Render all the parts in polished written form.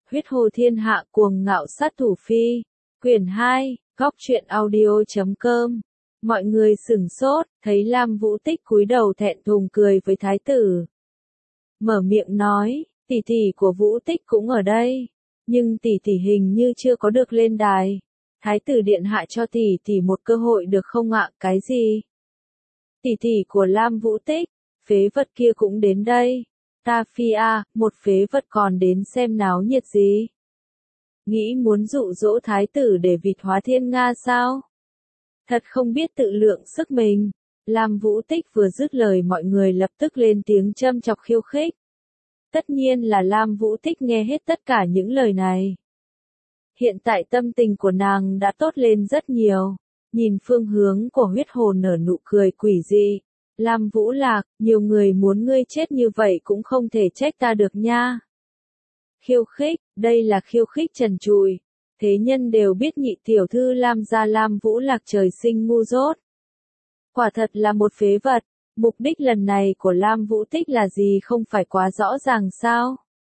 Huyết Hồ Thiên Hạ Cuồng Ngạo Sát Thủ Phi, quyển 2, góc truyện audio.com. Mọi người sửng sốt, thấy Lam Vũ Tích cúi đầu thẹn thùng cười với thái tử. Mở miệng nói, tỷ tỷ của Vũ Tích cũng ở đây, nhưng tỷ tỷ hình như chưa có được lên đài. Thái tử điện hạ cho tỷ tỷ một cơ hội được không ạ? Cái gì? Tỷ tỷ của Lam Vũ Tích, phế vật kia cũng đến đây. Ta phi a, một phế vật còn đến xem náo nhiệt gì? Nghĩ muốn dụ dỗ thái tử để vịt hóa thiên Nga sao? Thật không biết tự lượng sức mình. Lam Vũ Tích vừa dứt lời mọi người lập tức lên tiếng châm chọc khiêu khích. Tất nhiên là Lam Vũ Tích nghe hết tất cả những lời này. Hiện tại tâm tình của nàng đã tốt lên rất nhiều. Nhìn phương hướng của Huyết Hồ nở nụ cười quỷ dị. Lam Vũ Lạc, nhiều người muốn ngươi chết như vậy cũng không thể trách ta được nha. Khiêu khích, đây là khiêu khích trần trụi. Thế nhân đều biết nhị tiểu thư Lam gia Lam Vũ Lạc trời sinh ngu dốt. Quả thật là một phế vật. Mục đích lần này của Lam Vũ Tích là gì không phải quá rõ ràng sao?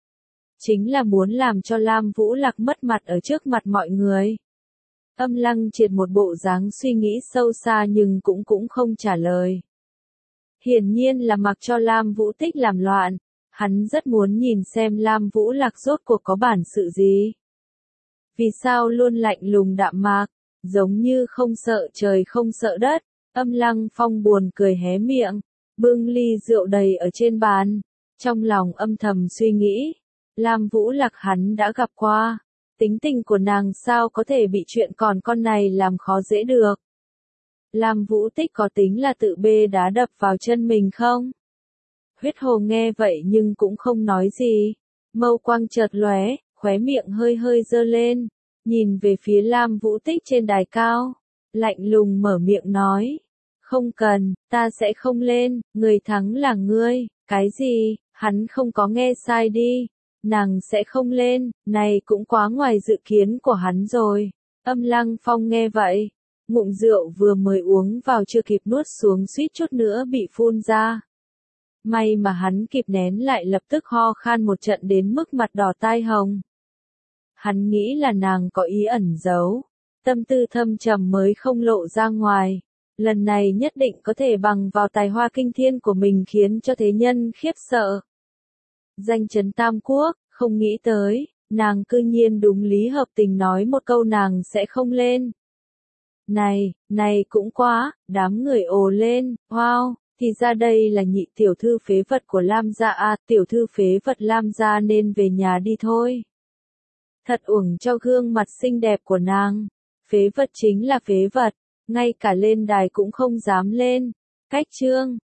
Chính là muốn làm cho Lam Vũ Lạc mất mặt ở trước mặt mọi người. Âm Lăng triệt một bộ dáng suy nghĩ sâu xa nhưng cũng không trả lời. Hiển nhiên là mặc cho Lam Vũ Tích làm loạn. Hắn rất muốn nhìn xem Lam Vũ Lạc rốt cuộc có bản sự gì. Vì sao luôn lạnh lùng đạm mạc, giống như không sợ trời không sợ đất. Âm Lăng Phong buồn cười hé miệng, bưng ly rượu đầy ở trên bàn. Trong lòng âm thầm suy nghĩ, Lam Vũ Lạc hắn đã gặp qua. Tính tình của nàng sao có thể bị chuyện còn con này làm khó dễ được. Lam Vũ Tích có tính là tự bê đá đập vào chân mình không? Huyết Hồ nghe vậy nhưng cũng không nói gì. Mâu quang chợt lóe, khóe miệng hơi hơi giơ lên, nhìn về phía Lam Vũ Tích trên đài cao, lạnh lùng mở miệng nói. Không cần, ta sẽ không lên, người thắng là ngươi. Cái gì? Hắn không có nghe sai đi. Nàng sẽ không lên, này cũng quá ngoài dự kiến của hắn rồi. Âm Lăng Phong nghe vậy, ngụm rượu vừa mới uống vào chưa kịp nuốt xuống suýt chút nữa bị phun ra. May mà hắn kịp nén lại lập tức ho khan một trận đến mức mặt đỏ tai hồng. Hắn nghĩ là nàng có ý ẩn giấu, tâm tư thâm trầm mới không lộ ra ngoài. Lần này nhất định có thể bằng vào tài hoa kinh thiên của mình khiến cho thế nhân khiếp sợ. Danh chấn Tam Quốc, không nghĩ tới, nàng cư nhiên đúng lý hợp tình nói một câu nàng sẽ không lên. Này cũng quá, đám người ồ lên, wow, thì ra đây là nhị tiểu thư phế vật của Lam gia à, tiểu thư phế vật Lam gia nên về nhà đi thôi. Thật uổng cho gương mặt xinh đẹp của nàng, phế vật chính là phế vật, ngay cả lên đài cũng không dám lên. Cách chương